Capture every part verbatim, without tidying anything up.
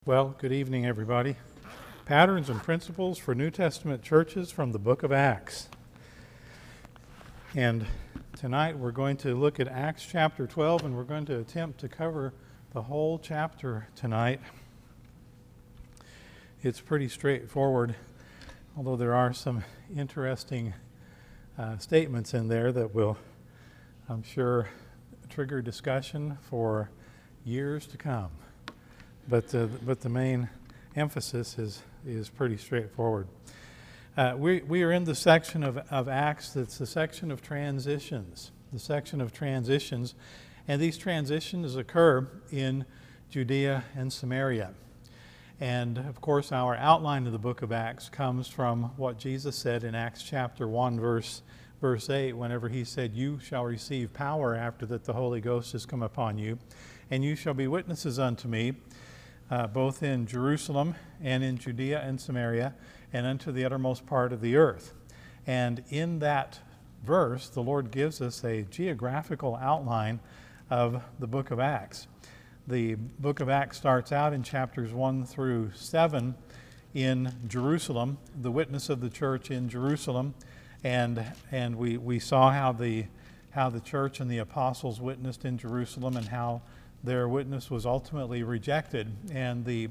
Well, good evening, everybody. Patterns and Principles for New Testament Churches from the Book of Acts. And tonight we're going to look at Acts chapter twelve, and we're going to attempt to cover the whole chapter tonight. It's pretty straightforward, although there are some interesting uh, statements in there that will, I'm sure, trigger discussion for years to come. But uh, but the main emphasis is is pretty straightforward. Uh, we we are in the section of, of Acts that's the section of transitions, the section of transitions, and these transitions occur in Judea and Samaria. And of course, our outline of the book of Acts comes from what Jesus said in Acts chapter one, verse verse eight, whenever he said, "You shall receive power after that the Holy Ghost has come upon you, and you shall be witnesses unto me." Uh, both in Jerusalem and in Judea and Samaria and unto the uttermost part of the earth. And in that verse, the Lord gives us a geographical outline of the book of Acts. The book of Acts starts out in chapters one through seven in Jerusalem, the witness of the church in Jerusalem, and and we, we saw how the how the church and the apostles witnessed in Jerusalem and how their witness was ultimately rejected, and the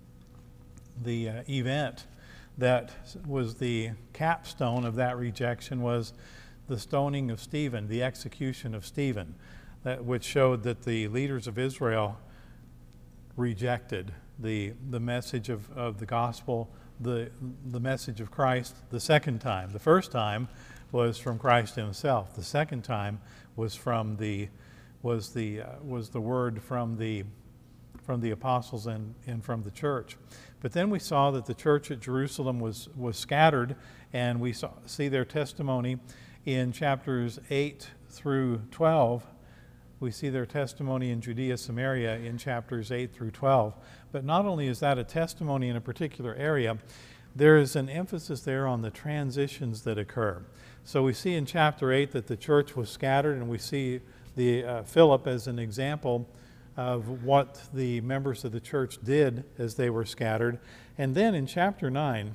the uh, event that was the capstone of that rejection was the stoning of Stephen, the execution of Stephen, that, which showed that the leaders of Israel rejected the the message of, of the gospel, the the message of Christ the second time. The first time was from Christ himself. The second time was from the was the uh, was the word from the from the apostles and, and from the church. But then we saw that the church at Jerusalem was was scattered, and we saw, see their testimony in chapters eight through twelve. We see their testimony in Judea, Samaria in chapters eight through twelve. But not only is that a testimony in a particular area, there is an emphasis there on the transitions that occur. So we see in chapter eight that the church was scattered, and we see the uh, Philip as an example of what the members of the church did as they were scattered. And then in chapter nine,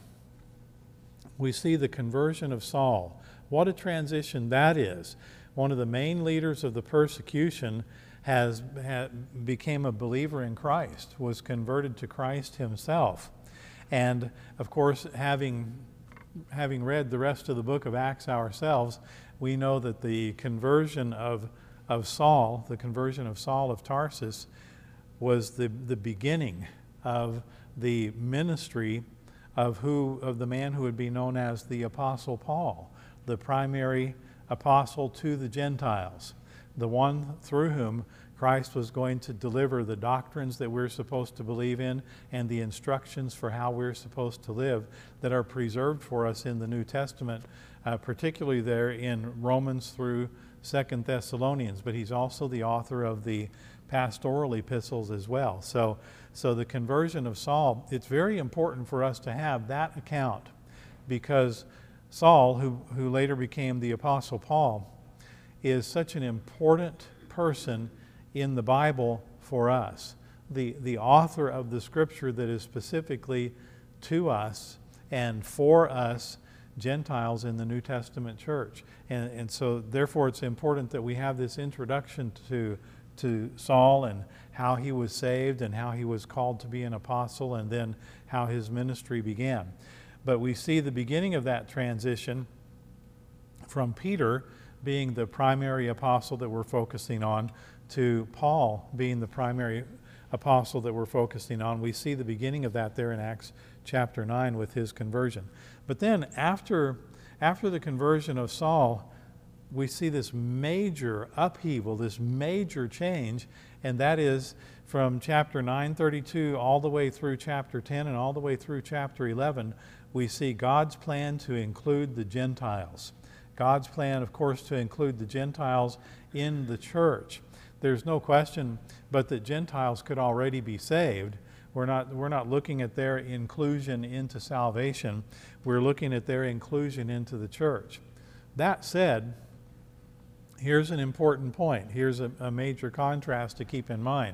we see the conversion of Saul. What a transition that is. One of the main leaders of the persecution has had, became a believer in Christ, was converted to Christ himself. And of course, having having read the rest of the book of Acts ourselves, we know that the conversion of of Saul, the conversion of Saul of Tarsus, was the, the beginning of the ministry of who of the man who would be known as the Apostle Paul, the primary apostle to the Gentiles, the one through whom Christ was going to deliver the doctrines that we're supposed to believe in and the instructions for how we're supposed to live that are preserved for us in the New Testament, uh, particularly there in Romans through Second Thessalonians, but he's also the author of the pastoral epistles as well. So, so the conversion of Saul, it's very important for us to have that account, because Saul, who, who later became the Apostle Paul, is such an important person in the Bible for us. The, the author of the scripture that is specifically to us and for us Gentiles in the New Testament church. And, and so therefore it's important that we have this introduction to, to Saul and how he was saved and how he was called to be an apostle and then how his ministry began. But we see the beginning of that transition from Peter being the primary apostle that we're focusing on to Paul being the primary apostle that we're focusing on. We see the beginning of that there in Acts chapter nine with his conversion. But then after, after the conversion of Saul, we see this major upheaval, this major change, and that is from chapter nine thirty-two all the way through chapter ten and all the way through chapter eleven, we see God's plan to include the Gentiles. God's plan, of course, to include the Gentiles in the church. There's no question but that Gentiles could already be saved. We're not, we're not looking at their inclusion into salvation. We're looking at their inclusion into the church. That said, here's an important point. Here's a, a major contrast to keep in mind.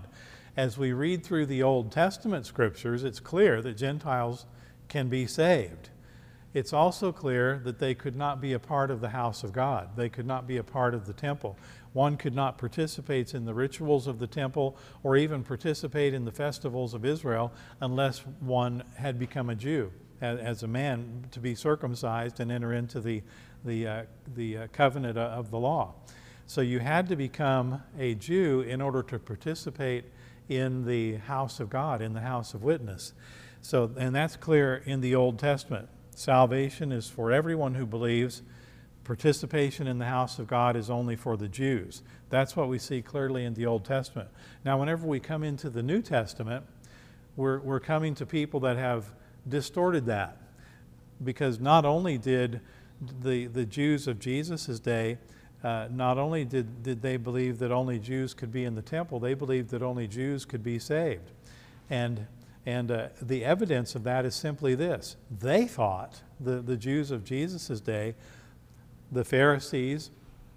as we read through the Old Testament scriptures, it's clear that Gentiles can be saved. It's also clear that they could not be a part of the house of God. They could not be a part of the temple. One could not participate in the rituals of the temple or even participate in the festivals of Israel unless one had become a Jew, as a man, to be circumcised and enter into the, the, uh, the uh, covenant of the law. So you had to become a Jew in order to participate in the house of God, in the house of witness. So, and that's clear in the Old Testament. Salvation is for everyone who believes. Participation in the house of God is only for the Jews. That's what we see clearly in the Old Testament. Now, whenever we come into the New Testament, we're, we're coming to people that have distorted that. Because not only did the, the Jews of Jesus' day, uh, not only did, did they believe that only Jews could be in the temple, they believed that only Jews could be saved. And And uh, the evidence of that is simply this. They thought, the, the Jews of Jesus' day, the Pharisees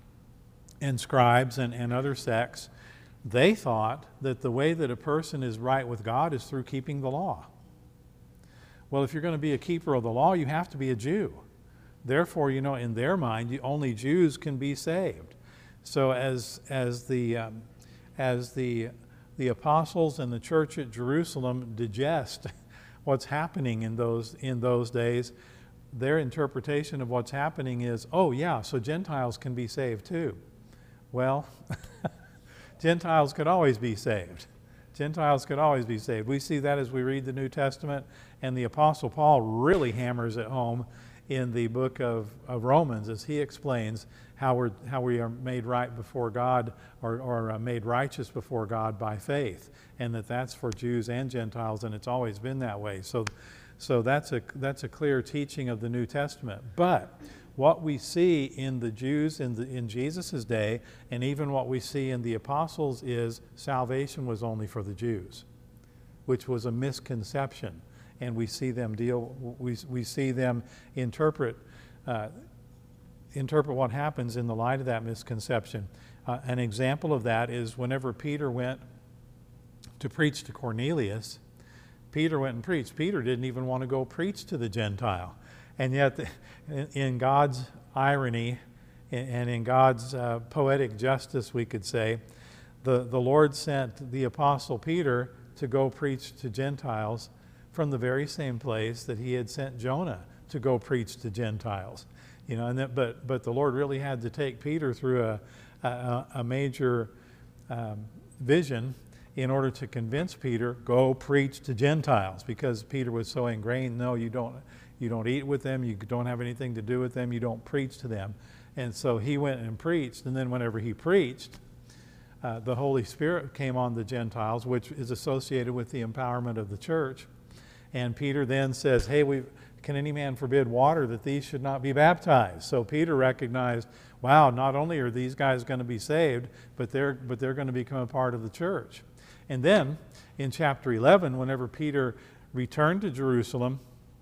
and scribes and, and other sects, they thought that the way that a person is right with God is through keeping the law. Well, if you're going to be a keeper of the law, you have to be a Jew. Therefore, you know, in their mind, you, only Jews can be saved. So as, as the, um, as the the apostles and the church at Jerusalem digest what's happening in those in those days, their interpretation of what's happening is, oh yeah, so Gentiles can be saved too. Well, Gentiles could always be saved. Gentiles could always be saved. We see that as we read the New Testament, and the Apostle Paul really hammers it home in the book of, of Romans as he explains how we're how we are made right before God, or, or uh, made righteous before God by faith, and that that's for Jews and Gentiles, and it's always been that way. So, so that's a that's a clear teaching of the New Testament. But what we see in the Jews in the in Jesus' day, and even what we see in the apostles, is salvation was only for the Jews, which was a misconception, and we see them deal. We we see them interpret. Uh, interpret what happens in the light of that misconception. Uh, an example of that is whenever Peter went to preach to Cornelius, Peter went and preached. Peter didn't even want to go preach to the Gentile. And yet, the, in, in God's irony and in God's uh, poetic justice, we could say, the, the Lord sent the Apostle Peter to go preach to Gentiles from the very same place that he had sent Jonah to go preach to Gentiles. You know, and that, but but the Lord really had to take Peter through a a, a major um, vision in order to convince Peter, go preach to Gentiles, because Peter was so ingrained. No, you don't you don't eat with them. You don't have anything to do with them. You don't preach to them. And so he went and preached. And then whenever he preached, uh, the Holy Spirit came on the Gentiles, which is associated with the empowerment of the church. And Peter then says, "Hey, we." Can any man forbid water that these should not be baptized?" So Peter recognized, wow, not only are these guys going to be saved, but they're but they're going to become a part of the church. And then in chapter eleven, whenever Peter returned to Jerusalem,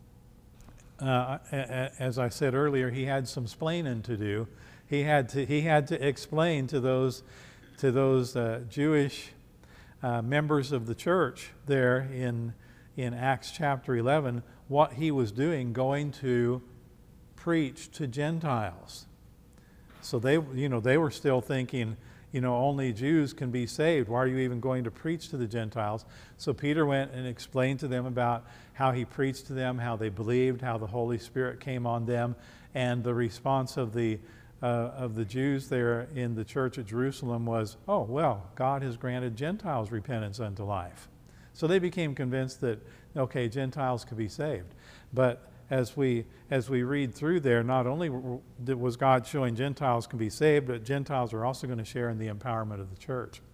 uh, as I said earlier, he had some splaining to do. He had to he had to explain to those to those uh, Jewish uh, members of the church there in in Acts chapter eleven what he was doing, going to preach to Gentiles. So they, you know, they were still thinking, you know, only Jews can be saved. Why are you even going to preach to the Gentiles? So Peter went and explained to them about how he preached to them, how they believed, how the Holy Spirit came on them, and the response of the uh, of the Jews there in the church at Jerusalem was, "Oh, well, God has granted Gentiles repentance unto life." So they became convinced that, okay, Gentiles could be saved. But as we as we read through there, not only was God showing Gentiles can be saved, but Gentiles are also going to share in the empowerment of the church.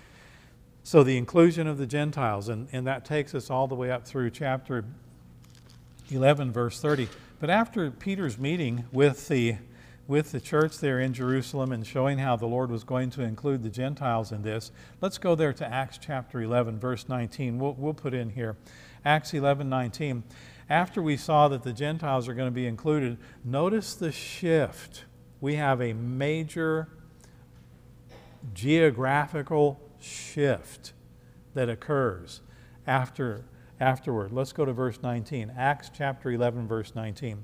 So the inclusion of the Gentiles, and, and that takes us all the way up through chapter eleven, verse thirty. But after Peter's meeting with the with the church there in Jerusalem and showing how the Lord was going to include the Gentiles in this, let's go there to Acts chapter eleven, verse nineteen. We'll, we'll put in here, Acts eleven, nineteen. After we saw that the Gentiles are going to be included, notice the shift. We have a major geographical shift that occurs after afterward. Let's go to verse nineteen. Acts chapter eleven, verse nineteen.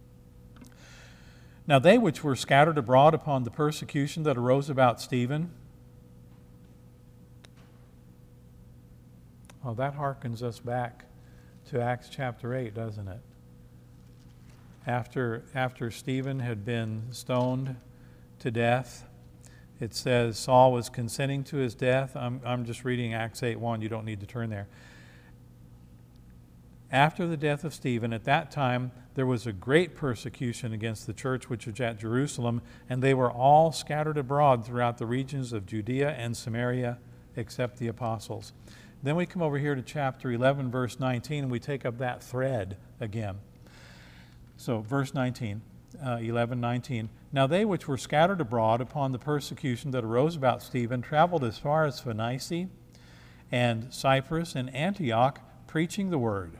Now they which were scattered abroad upon the persecution that arose about Stephen. Oh, that harkens us back to Acts chapter eight, doesn't it? After, after Stephen had been stoned to death, it says Saul was consenting to his death. I'm, I'm just reading Acts eight one. You don't need to turn there. After the death of Stephen, at that time, there was a great persecution against the church which was at Jerusalem, and they were all scattered abroad throughout the regions of Judea and Samaria, except the apostles. Then we come over here to chapter eleven, verse nineteen, and we take up that thread again. So, verse nineteen, uh, eleven, nineteen. Now they which were scattered abroad upon the persecution that arose about Stephen traveled as far as Phoenicia and Cyprus and Antioch, preaching the word.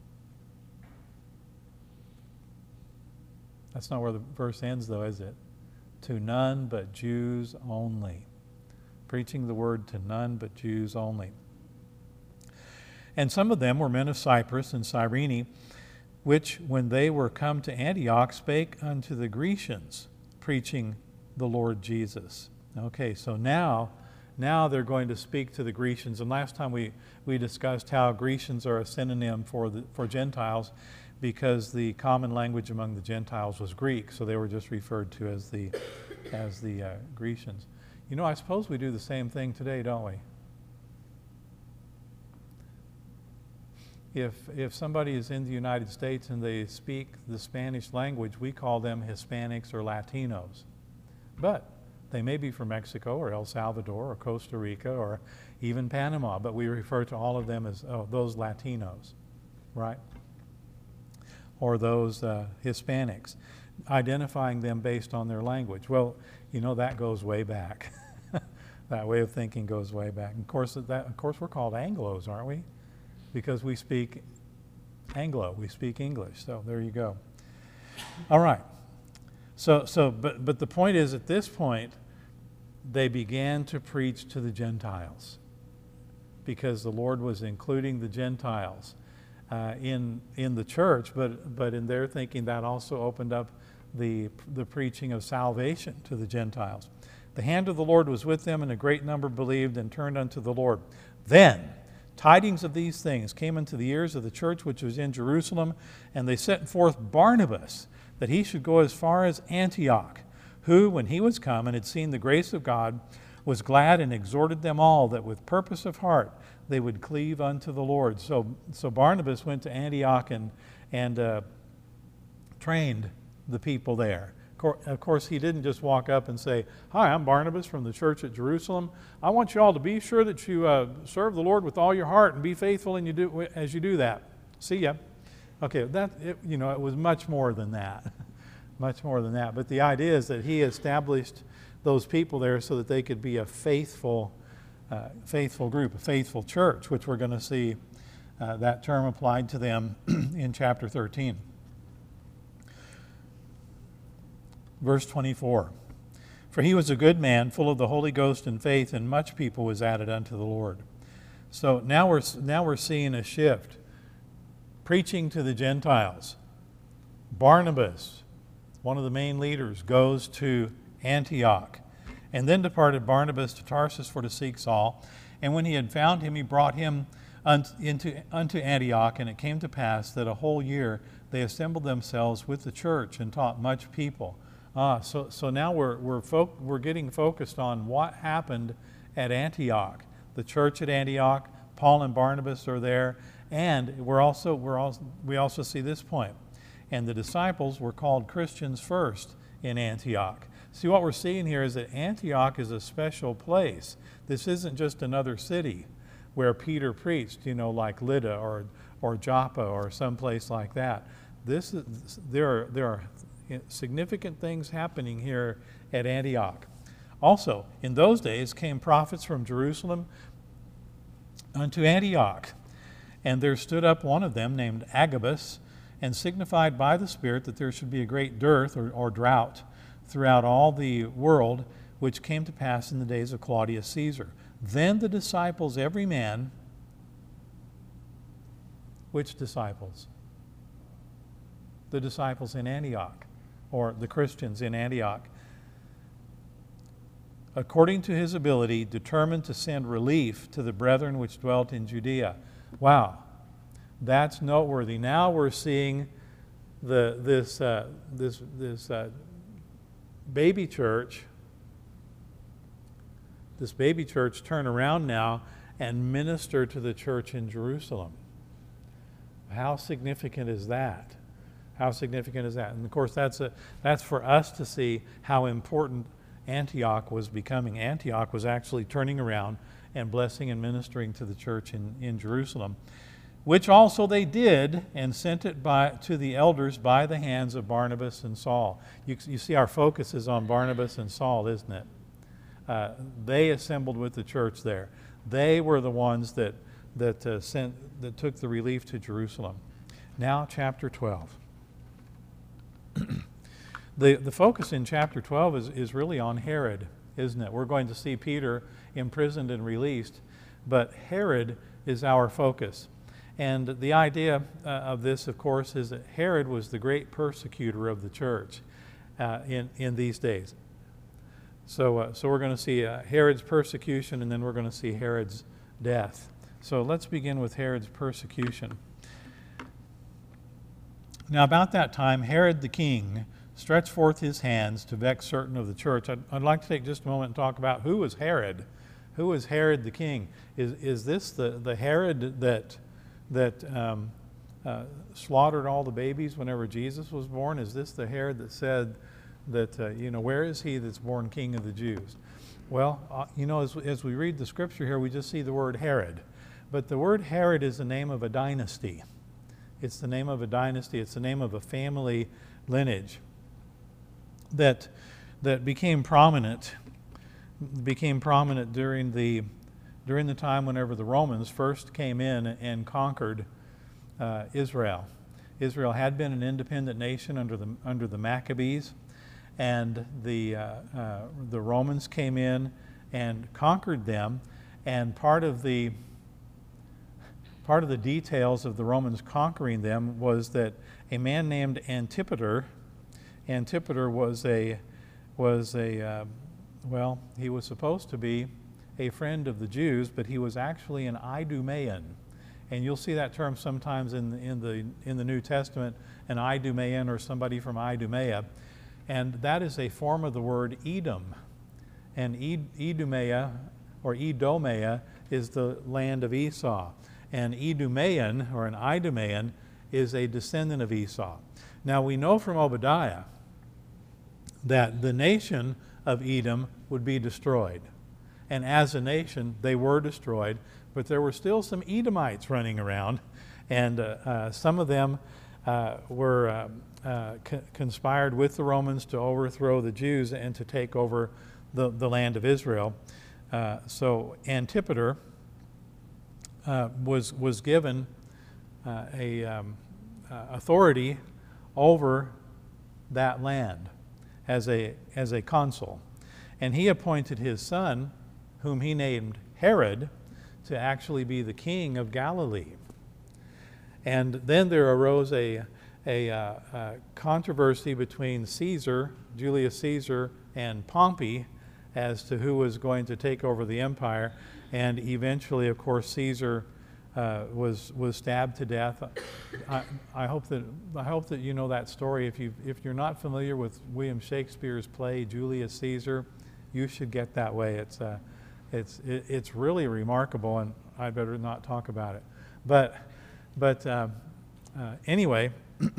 That's not where the verse ends, though, is it? To none but Jews only. Preaching the word to none but Jews only. And some of them were men of Cyprus and Cyrene, which, when they were come to Antioch, spake unto the Grecians, preaching the Lord Jesus. Okay, so now, now they're going to speak to the Grecians. And last time we, we discussed how Grecians are a synonym for the, for Gentiles, because the common language among the Gentiles was Greek, so they were just referred to as the, as the uh, Grecians. You know, I suppose we do the same thing today, don't we? If, if somebody is in the United States and they speak the Spanish language, we call them Hispanics or Latinos. But they may be from Mexico or El Salvador or Costa Rica or even Panama, but we refer to all of them as, oh, those Latinos, right? Or those uh, Hispanics, identifying them based on their language. Well, you know, that goes way back. That way of thinking goes way back. And of course, that, of course, we're called Anglos, aren't we? Because we speak Anglo, we speak English. So there you go. All right. So, so, but, but the point is, at this point, they began to preach to the Gentiles, because the Lord was including the Gentiles uh, in in the church. But but in their thinking, that also opened up the the preaching of salvation to the Gentiles. The hand of the Lord was with them, and a great number believed and turned unto the Lord. Then tidings of these things came unto the ears of the church which was in Jerusalem, and they sent forth Barnabas, that he should go as far as Antioch, who, when he was come and had seen the grace of God, was glad and exhorted them all that with purpose of heart they would cleave unto the Lord. So, so Barnabas went to Antioch and, and uh, trained the people there. Of course, he didn't just walk up and say, "Hi, I'm Barnabas from the church at Jerusalem. I want you all to be sure that you uh, serve the Lord with all your heart and be faithful and you do, as you do that. See ya." Okay, that it, you know, it was much more than that, much more than that. But the idea is that he established those people there so that they could be a faithful, uh, faithful group, a faithful church, which we're going to see uh, that term applied to them in chapter thirteen. Verse twenty-four, for he was a good man, full of the Holy Ghost and faith, and much people was added unto the Lord. So now we're, now we're seeing a shift. Preaching to the Gentiles. Barnabas, one of the main leaders, goes to Antioch. And then departed Barnabas to Tarsus for to seek Saul. And when he had found him, he brought him unto, into, unto Antioch. And it came to pass that a whole year they assembled themselves with the church and taught much people. Ah, so so now we're we're fo- we're getting focused on what happened at Antioch. The church at Antioch, Paul and Barnabas are there, and we're also we're also we also see this point. And the disciples were called Christians first in Antioch. See, what we're seeing here is that Antioch is a special place. This isn't just another city where Peter preached, you know, like Lydda or or Joppa or someplace like that. This is there are there are significant things happening here at Antioch. Also, in those days came prophets from Jerusalem unto Antioch, and there stood up one of them named Agabus, and signified by the Spirit that there should be a great dearth or, or drought throughout all the world, which came to pass in the days of Claudius Caesar. Then the disciples, every man, which disciples? The disciples in Antioch, or the Christians in Antioch, according to his ability, determined to send relief to the brethren which dwelt in Judea. Wow, that's noteworthy. Now we're seeing the this uh, this this uh, baby church, this baby church turn around now and minister to the church in Jerusalem. How significant is that? How significant is that? And of course, that's a that's for us to see how important Antioch was becoming. Antioch was actually turning around and blessing and ministering to the church in, in Jerusalem, which also they did, and sent it by to the elders by the hands of Barnabas and Saul. You, you see our focus is on Barnabas and Saul, isn't it? Uh, they assembled with the church there. They were the ones that that uh, sent that took the relief to Jerusalem. Now chapter twelve. The, the focus in chapter twelve is, is really on Herod, isn't it? We're going to see Peter imprisoned and released, but Herod is our focus. And the idea uh, of this, of course, is that Herod was the great persecutor of the church uh, in, in these days. So, uh, so we're going to see uh, Herod's persecution, and then we're going to see Herod's death. So let's begin with Herod's persecution. Now about that time, Herod the king stretched forth his hands to vex certain of the church. I'd, I'd like to take just a moment and talk about who was Herod. Who was Herod the king? Is is this the, the Herod that that um, uh, slaughtered all the babies whenever Jesus was born? Is this the Herod that said that, uh, you know, where is he that's born king of the Jews? Well, uh, you know, as, as we read the scripture here, we just see the word Herod. But the word Herod is the name of a dynasty. It's the name of a dynasty. It's the name of a family lineage that that became prominent became prominent during the during the time whenever the Romans first came in and conquered uh, Israel. Israel had been an independent nation under the under the Maccabees, and the uh, uh, the Romans came in and conquered them. And part of the part of the details of the Romans conquering them was that a man named Antipater Antipater was a, was a uh, well, he was supposed to be a friend of the Jews, but he was actually an Idumean. And you'll see that term sometimes in the, in the, in the New Testament, an Idumean or somebody from Idumea. And that is a form of the word Edom. And Ed, Idumea, or Edomea, is the land of Esau. And Idumean, or an Idumean, is a descendant of Esau. Now we know from Obadiah that the nation of Edom would be destroyed. And as a nation, they were destroyed, but there were still some Edomites running around, and uh, uh, some of them uh, were uh, uh, co- conspired with the Romans to overthrow the Jews and to take over the, the land of Israel. Uh, so Antipater uh, was, was given uh, a um, uh, authority over that land as a as a consul, and he appointed his son, whom he named Herod, to actually be the king of Galilee. And then there arose a a, uh, a controversy between Caesar, Julius Caesar, and Pompey as to who was going to take over the empire, and eventually, of course, Caesar Uh, was was stabbed to death. I, I hope that I hope that you know that story. If you if you're not familiar with William Shakespeare's play Julius Caesar, you should get that way. It's uh, it's it, it's really remarkable, and I better not talk about it. But but uh, uh, anyway,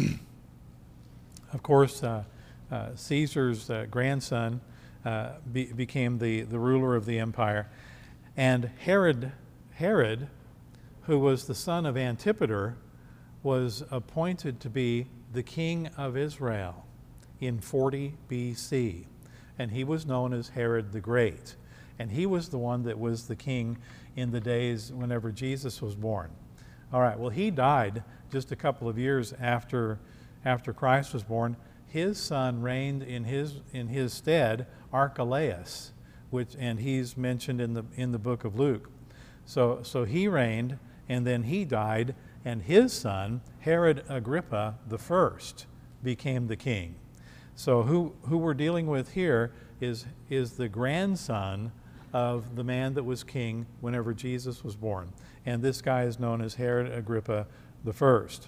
of course, uh, uh, Caesar's uh, grandson uh, be, became the the ruler of the empire, and Herod Herod. who was the son of Antipater, was appointed to be the king of Israel in forty B C. And he was known as Herod the Great. And he was the one that was the king in the days whenever Jesus was born. All right, well, he died just a couple of years after, after Christ was born. His son reigned in his, in his stead, Archelaus, which and he's mentioned in the in the book of Luke. So so he reigned, and then he died, and his son Herod Agrippa the first became the king. So who who we're dealing with here is is the grandson of the man that was king whenever Jesus was born, and this guy is known as Herod Agrippa the first.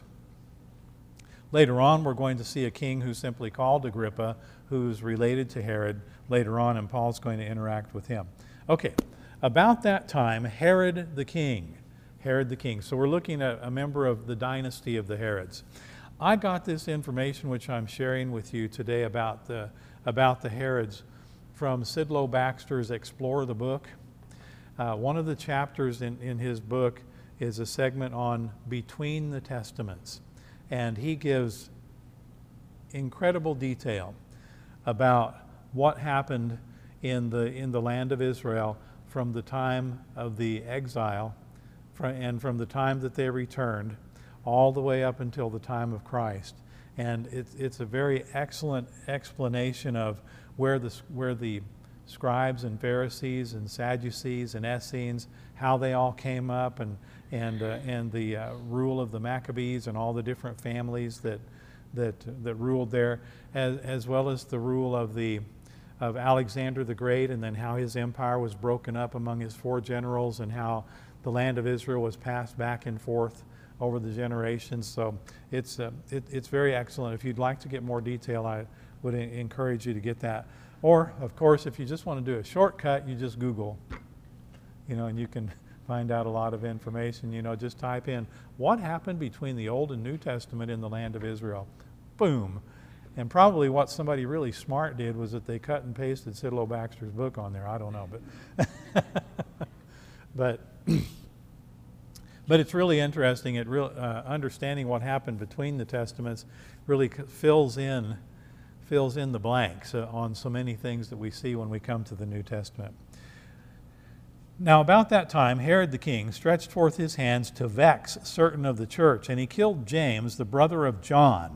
Later on, we're going to see a king who's simply called Agrippa, who's related to Herod later on, and Paul's going to interact with him. Okay, about that time, Herod the king. Herod the king. So we're looking at a member of the dynasty of the Herods. I got this information, which I'm sharing with you today, about the, about the Herods from Sidlow Baxter's Explore the Book. Uh, one of the chapters in, in his book is a segment on Between the Testaments. And he gives incredible detail about what happened in the in the land of Israel from the time of the exile and from the time that they returned all the way up until the time of Christ. And it's it's a very excellent explanation of where the where the scribes and Pharisees and Sadducees and Essenes, how they all came up, and and uh, and the uh, rule of the Maccabees and all the different families that that that ruled there, as as well as the rule of the of Alexander the Great, and then how his empire was broken up among his four generals, and how the land of Israel was passed back and forth over the generations. So it's uh, it, it's very excellent. If you'd like to get more detail, I would encourage you to get that. Or, of course, if you just want to do a shortcut, you just Google, you know, and you can find out a lot of information. You know, just type in, what happened between the Old and New Testament in the land of Israel? Boom. And probably what somebody really smart did was that they cut and pasted Sidlow Baxter's book on there. I don't know, but but but it's really interesting. It real uh, understanding what happened between the Testaments really fills in fills in the blanks uh, on so many things that we see when we come to the New Testament. Now, about that time, Herod the king stretched forth his hands to vex certain of the church, and he killed James, the brother of John.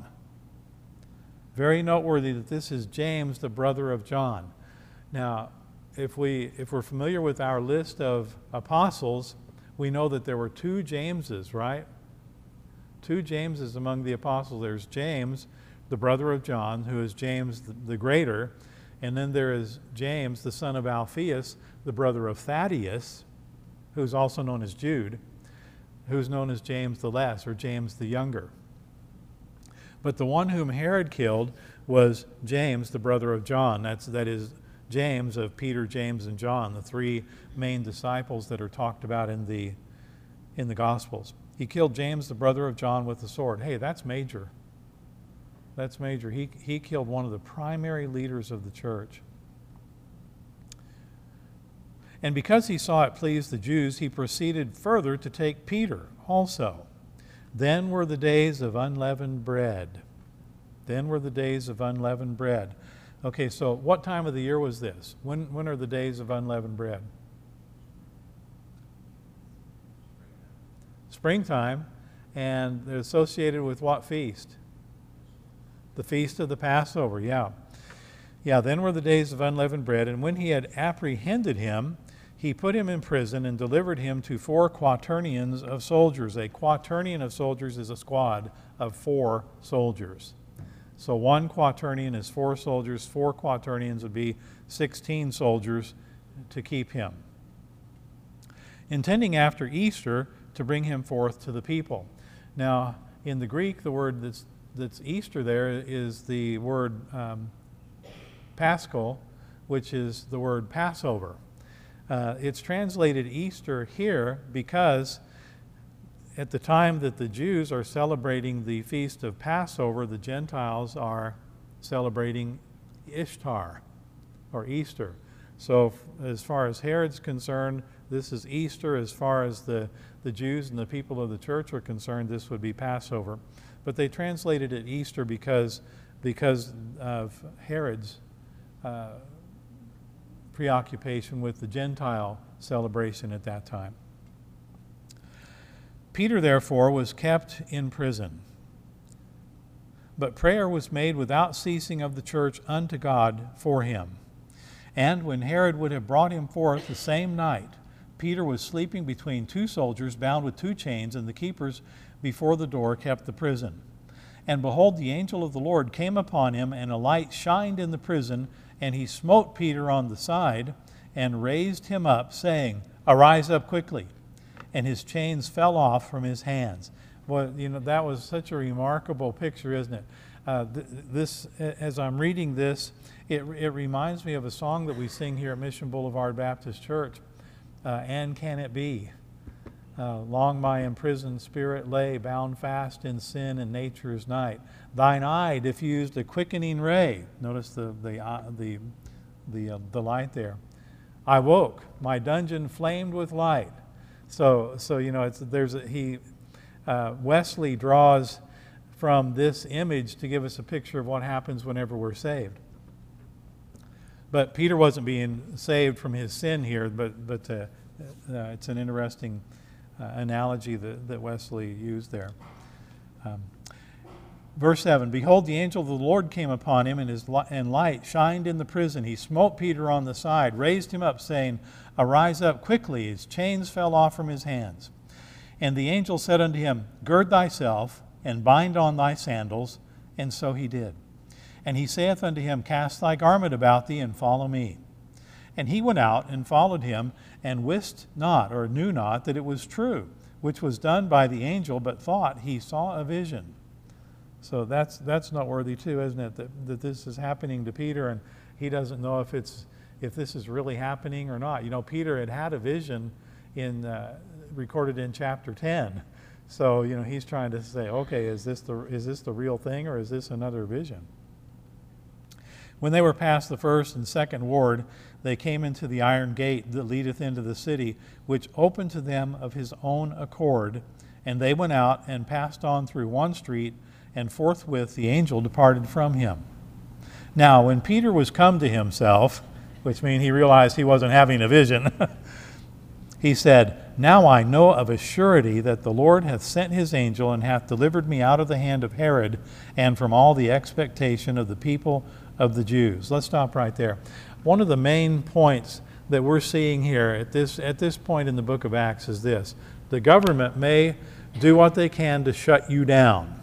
Very noteworthy that this is James, the brother of John. Now, if we if we're familiar with our list of apostles, we know that there were two Jameses, right? Two Jameses among the apostles. There's James, the brother of John, who is James the, the greater, and then there is James, the son of Alphaeus, the brother of Thaddeus, who's also known as Jude, who's known as James the Less, or James the Younger. But the one whom Herod killed was James, the brother of John. That's, that is James of Peter, James, and John, the three main disciples that are talked about in the, in the Gospels. He killed James, the brother of John, with the sword. Hey, that's major. That's major. He, he killed one of the primary leaders of the church. And because he saw it pleased the Jews, he proceeded further to take Peter also. Then were the days of unleavened bread. Then were the days of unleavened bread. Okay, so what time of the year was this? When, when are the days of unleavened bread? Springtime. And they're associated with what feast? The feast of the Passover, yeah. Yeah, then were the days of unleavened bread, and when he had apprehended him, he put him in prison and delivered him to four quaternions of soldiers. A quaternion of soldiers is a squad of four soldiers. So one quaternion is four soldiers. Four quaternions would be sixteen soldiers to keep him, intending after Easter to bring him forth to the people. Now, in the Greek, the word that's that's Easter there is the word um, Paschal, which is the word Passover. Uh, it's translated Easter here because at the time that the Jews are celebrating the feast of Passover, the Gentiles are celebrating Ishtar, or Easter. So as far as Herod's concerned, this is Easter. As far as the, the Jews and the people of the church are concerned, this would be Passover. But they translated it Easter because, because of Herod's uh, preoccupation with the Gentile celebration at that time. Peter, therefore, was kept in prison. But prayer was made without ceasing of the church unto God for him. And when Herod would have brought him forth the same night, Peter was sleeping between two soldiers bound with two chains, and the keepers before the door kept the prison. And behold, the angel of the Lord came upon him, and a light shined in the prison, and he smote Peter on the side and raised him up, saying, Arise up quickly. And his chains fell off from his hands. Well, you know, that was such a remarkable picture, isn't it? Uh, th- this, as I'm reading this, it, it reminds me of a song that we sing here at Mission Boulevard Baptist Church. Uh, and can it be? Uh, long my imprisoned spirit lay, bound fast in sin and nature's night. Thine eye diffused a quickening ray. Notice the the uh, the the, uh, the light there. I woke, my dungeon flamed with light. So so you know it's there's a, he uh, Wesley draws from this image to give us a picture of what happens whenever we're saved. But Peter wasn't being saved from his sin here, but but uh, uh, it's an interesting uh, analogy that, that Wesley used there. Um, verse seven, Behold, the angel of the Lord came upon him, and his li- and light shined in the prison. He smote Peter on the side, raised him up, saying, Arise up quickly. His chains fell off from his hands. And the angel said unto him, Gird thyself, and bind on thy sandals. And so he did. And he saith unto him, Cast thy garment about thee, and follow me. And he went out and followed him, and wist not, or knew not, that it was true, which was done by the angel, but thought he saw a vision. So that's that's noteworthy too, isn't it? That, that this is happening to Peter, and he doesn't know if it's if this is really happening or not. You know, Peter had had a vision in uh, recorded in chapter ten. So you know, he's trying to say, okay, is this the is this the real thing, or is this another vision? When they were past the first and second ward, they came into the iron gate that leadeth into the city, which opened to them of his own accord. And they went out and passed on through one street, and forthwith the angel departed from him. Now, when Peter was come to himself, which means he realized he wasn't having a vision, he said, Now I know of a surety that the Lord hath sent his angel, and hath delivered me out of the hand of Herod, and from all the expectation of the people of the Jews. Let's stop right there. One of the main points that we're seeing here at this at this point in the book of Acts is this. The government may do what they can to shut you down,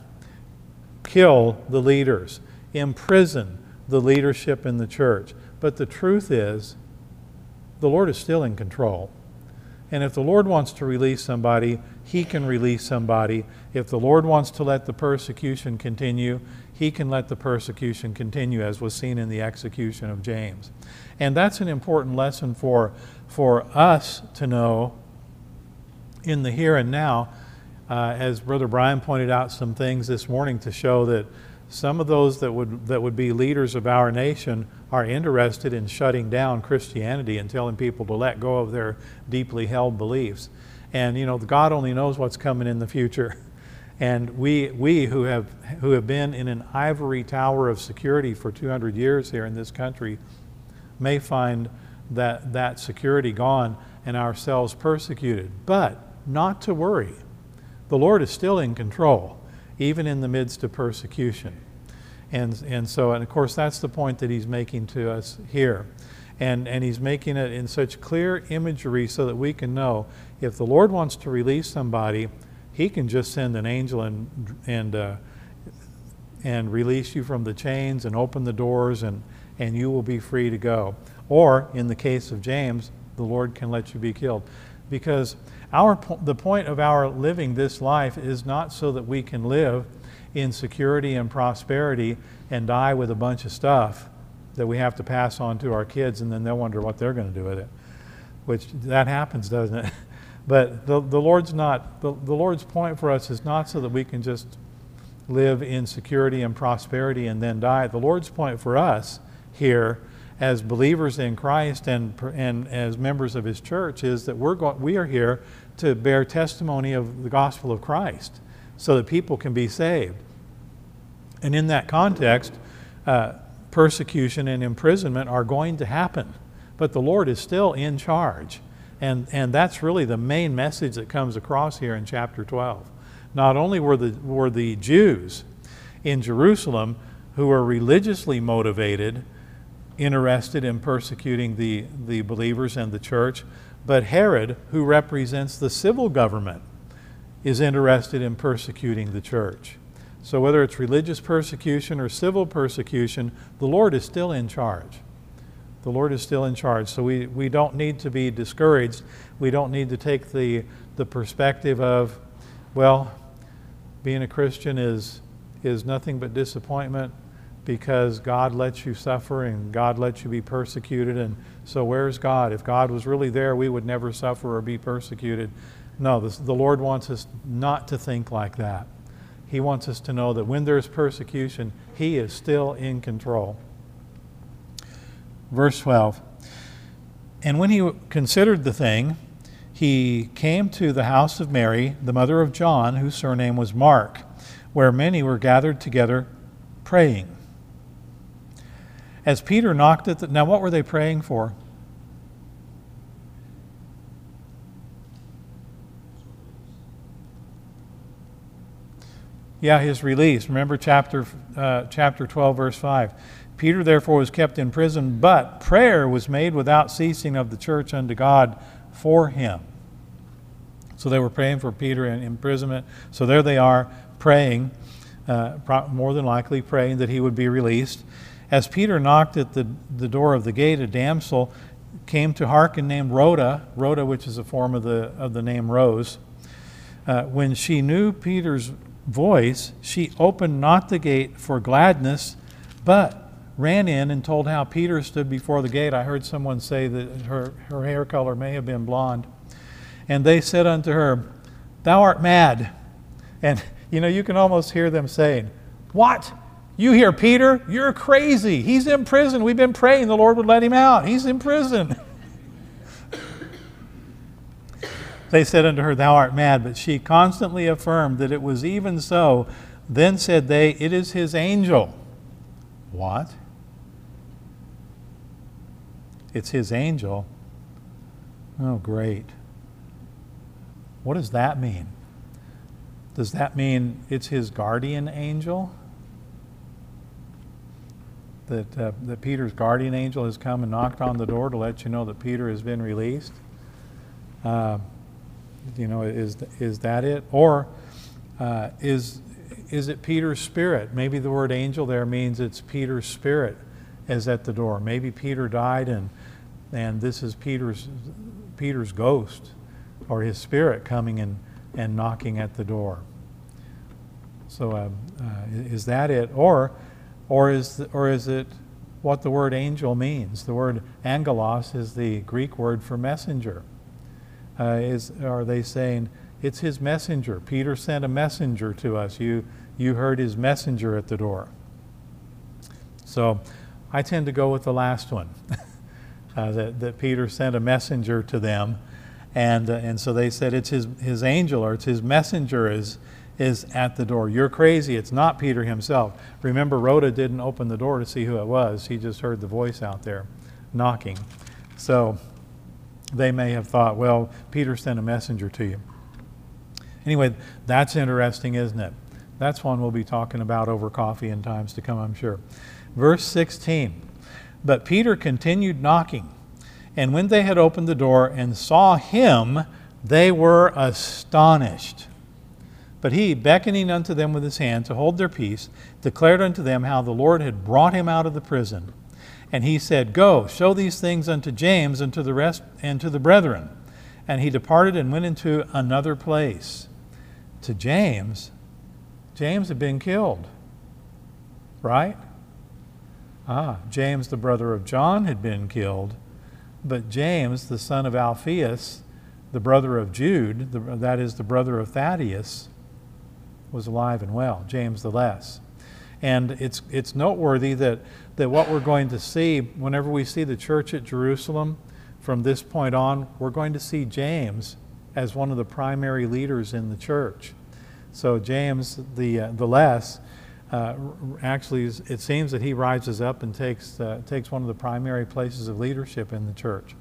kill the leaders, imprison the leadership in the church. But the truth is, the Lord is still in control. And if the Lord wants to release somebody, he can release somebody. If the Lord wants to let the persecution continue, he can let the persecution continue, as was seen in the execution of James. And that's an important lesson for, for us to know in the here and now. Uh, as Brother Brian pointed out some things this morning to show that some of those that would that would be leaders of our nation are interested in shutting down Christianity and telling people to let go of their deeply held beliefs. And you know, God only knows what's coming in the future. And we we who have who have been in an ivory tower of security for two hundred years here in this country may find that that security gone and ourselves persecuted. But not to worry. The Lord is still in control, even in the midst of persecution. And and so, and of course, that's the point that he's making to us here. And, and he's making it in such clear imagery so that we can know if the Lord wants to release somebody, he can just send an angel and and uh, and release you from the chains and open the doors, and, and you will be free to go. Or, in the case of James, the Lord can let you be killed. Because our the point of our living this life is not so that we can live in security and prosperity and die with a bunch of stuff that we have to pass on to our kids, and then they'll wonder what they're going to do with it. Which, that happens, doesn't it? But the, the Lord's not, the, the Lord's point for us is not so that we can just live in security and prosperity and then die. The Lord's point for us here as believers in Christ and and as members of his church is that we're go- we are here to bear testimony of the gospel of Christ so that people can be saved. And in that context, uh, persecution and imprisonment are going to happen. But the Lord is still in charge. And and that's really the main message that comes across here in chapter twelve. Not only were the were the Jews in Jerusalem who were religiously motivated interested in persecuting the, the believers and the church, but Herod, who represents the civil government, is interested in persecuting the church. So whether it's religious persecution or civil persecution, the Lord is still in charge. The Lord is still in charge. So we, we don't need to be discouraged. We don't need to take the, the perspective of, well, being a Christian is, is nothing but disappointment because God lets you suffer and God lets you be persecuted. And so where's God? If God was really there, we would never suffer or be persecuted. No, this, the Lord wants us not to think like that. He wants us to know that when there's persecution, He is still in control. Verse twelve, and when he considered the thing, he came to the house of Mary, the mother of John, whose surname was Mark, where many were gathered together praying. As Peter knocked at the... Now, what were they praying for? Yeah, his release. Remember chapter uh, chapter twelve, verse five. Peter therefore was kept in prison, but prayer was made without ceasing of the church unto God for him. So they were praying for Peter in imprisonment. So there they are praying, uh, more than likely praying that he would be released. As Peter knocked at the, the door of the gate, a damsel came to hearken named Rhoda, Rhoda, which is a form of the of the name Rose. Uh, when she knew Peter's voice, she opened not the gate for gladness, but ran in and told how Peter stood before the gate. I heard someone say that her, her hair color may have been blonde. And they said unto her, "Thou art mad." And, you know, you can almost hear them saying, "What? You hear Peter? You're crazy. He's in prison. We've been praying the Lord would let him out. He's in prison." They said unto her, "Thou art mad." But she constantly affirmed that it was even so. Then said they, "It is his angel." What? It's his angel? Oh, great. What does that mean? Does that mean it's his guardian angel? That, uh, that Peter's guardian angel has come and knocked on the door to let you know that Peter has been released? Uh, you know, is, is that it? Or uh, is, is it Peter's spirit? Maybe the word angel there means it's Peter's spirit is at the door. Maybe Peter died and, and this is Peter's, Peter's ghost or his spirit coming and, and knocking at the door. So uh, uh, is that it? Or, or, is the, or is it what the word angel means? The word angelos is the Greek word for messenger. Uh, is, are they saying, it's his messenger? Peter sent a messenger to us. You, you heard his messenger at the door. So I tend to go with the last one, uh, that, that Peter sent a messenger to them. And, uh, and so they said it's his, his angel or it's his messenger is, is at the door. You're crazy. It's not Peter himself. Remember, Rhoda didn't open the door to see who it was. She just heard the voice out there knocking. So they may have thought, well, Peter sent a messenger to you. Anyway, that's interesting, isn't it? That's one we'll be talking about over coffee in times to come, I'm sure. Verse sixteen, but Peter continued knocking, and when they had opened the door and saw him, they were astonished. But he, beckoning unto them with his hand to hold their peace, declared unto them how the Lord had brought him out of the prison. And he said, "Go, show these things unto James and to the rest and to the brethren." And he departed and went into another place. To James, James had been killed, right? Ah, James, the brother of John, had been killed, but James, the son of Alphaeus, the brother of Jude, the, that is the brother of Thaddeus, was alive and well, James the less. And it's it's noteworthy that, that what we're going to see, whenever we see the church at Jerusalem, from this point on, we're going to see James as one of the primary leaders in the church. So James the uh, the less, uh, actually, it seems that he rises up and takes uh, takes one of the primary places of leadership in the church.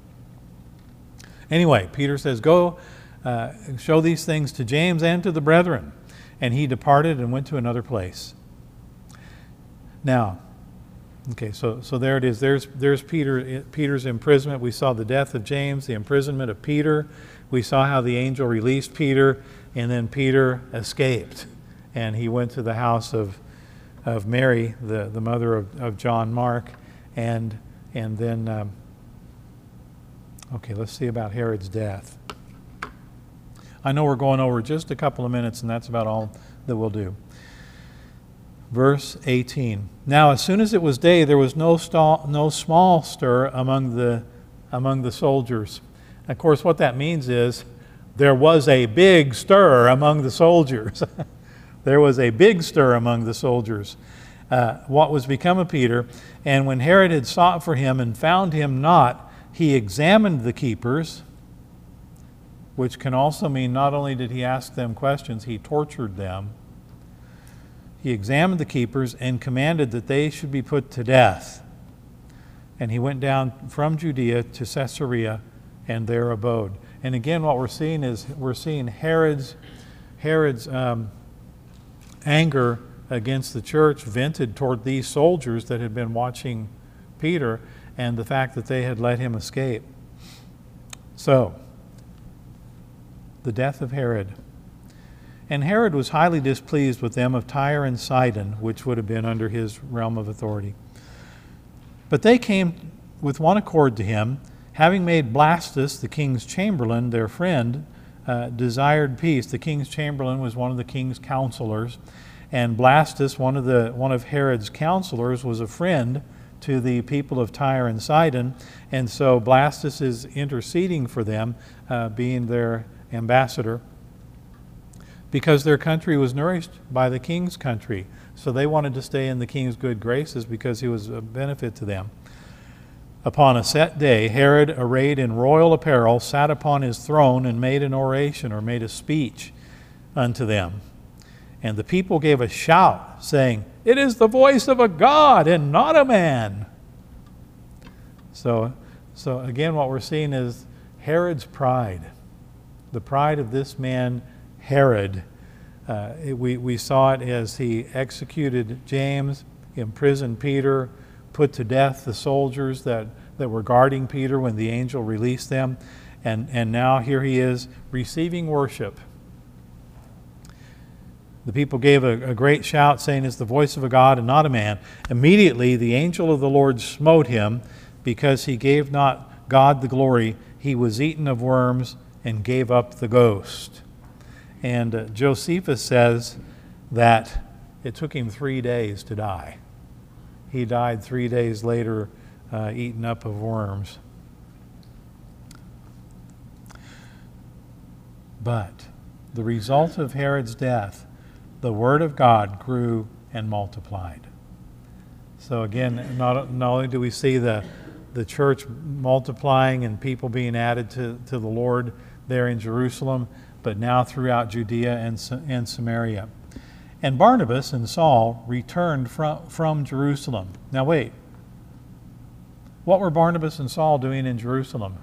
Anyway, Peter says, "Go, uh, show these things to James and to the brethren." And he departed and went to another place. Now, Okay, so so there it is. There's there's Peter Peter's imprisonment. We saw the death of James, the imprisonment of Peter. We saw how the angel released Peter, and then Peter escaped, and he went to the house of of Mary, the, the mother of, of John Mark, and and then um, okay, let's see about Herod's death. I know we're going over just a couple of minutes, and that's about all that we'll do. Verse eighteen. Now, as soon as it was day, there was no stall, no small stir among the among the soldiers. Of course, what that means is there was a big stir among the soldiers. There was a big stir among the soldiers. Uh, what was become of Peter? And when Herod had sought for him and found him not, he examined the keepers, which can also mean not only did he ask them questions, he tortured them. He examined the keepers and commanded that they should be put to death. And he went down from Judea to Caesarea and there abode. And again, what we're seeing is we're seeing Herod's Herod's um, anger against the church vented toward these soldiers that had been watching Peter, and the fact that they had let him escape. So, the death of Herod. And Herod was highly displeased with them of Tyre and Sidon, which would have been under his realm of authority. But they came with one accord to him, having made Blastus, the king's chamberlain, their friend, uh, desired peace. The king's chamberlain was one of the king's counselors, and Blastus, one of the one of Herod's counselors, was a friend to the people of Tyre and Sidon, and so Blastus is interceding for them, uh, being their ambassador, because their country was nourished by the king's country. So they wanted to stay in the king's good graces because he was a benefit to them. Upon a set day, Herod, arrayed in royal apparel, sat upon his throne and made an oration, or made a speech unto them. And the people gave a shout, saying, "It is the voice of a God and not a man." So, so again, what we're seeing is Herod's pride. The pride of this man, Herod. Uh, it, we, we saw it as he executed James, imprisoned Peter, put to death the soldiers that, that were guarding Peter when the angel released them. And, and now here he is receiving worship. The people gave a, a great shout, saying, "It's the voice of a God and not a man." Immediately the angel of the Lord smote him, because he gave not God the glory. He was eaten of worms and gave up the ghost. And uh, Josephus says that it took him three days to die. He died three days later, uh, eaten up of worms. But the result of Herod's death, the word of God grew and multiplied. So again, not, not only do we see the, the church multiplying and people being added to, to the Lord there in Jerusalem, but now throughout Judea and, and Samaria. And Barnabas and Saul returned from, from Jerusalem. Now wait, what were Barnabas and Saul doing in Jerusalem?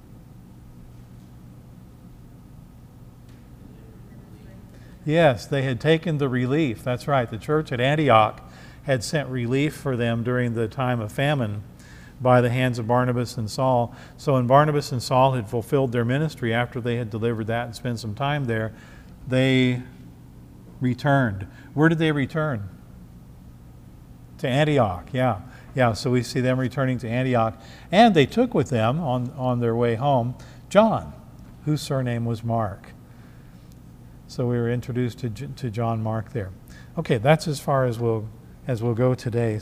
Yes, they had taken the relief. That's right. The church at Antioch had sent relief for them during the time of famine by the hands of Barnabas and Saul. So when Barnabas and Saul had fulfilled their ministry after they had delivered that and spent some time there, they returned. Where did they return? To Antioch, yeah. Yeah, so we see them returning to Antioch. And they took with them on, on their way home John, whose surname was Mark. So we were introduced to, to John Mark there. Okay, that's as far as we'll, as we'll go today.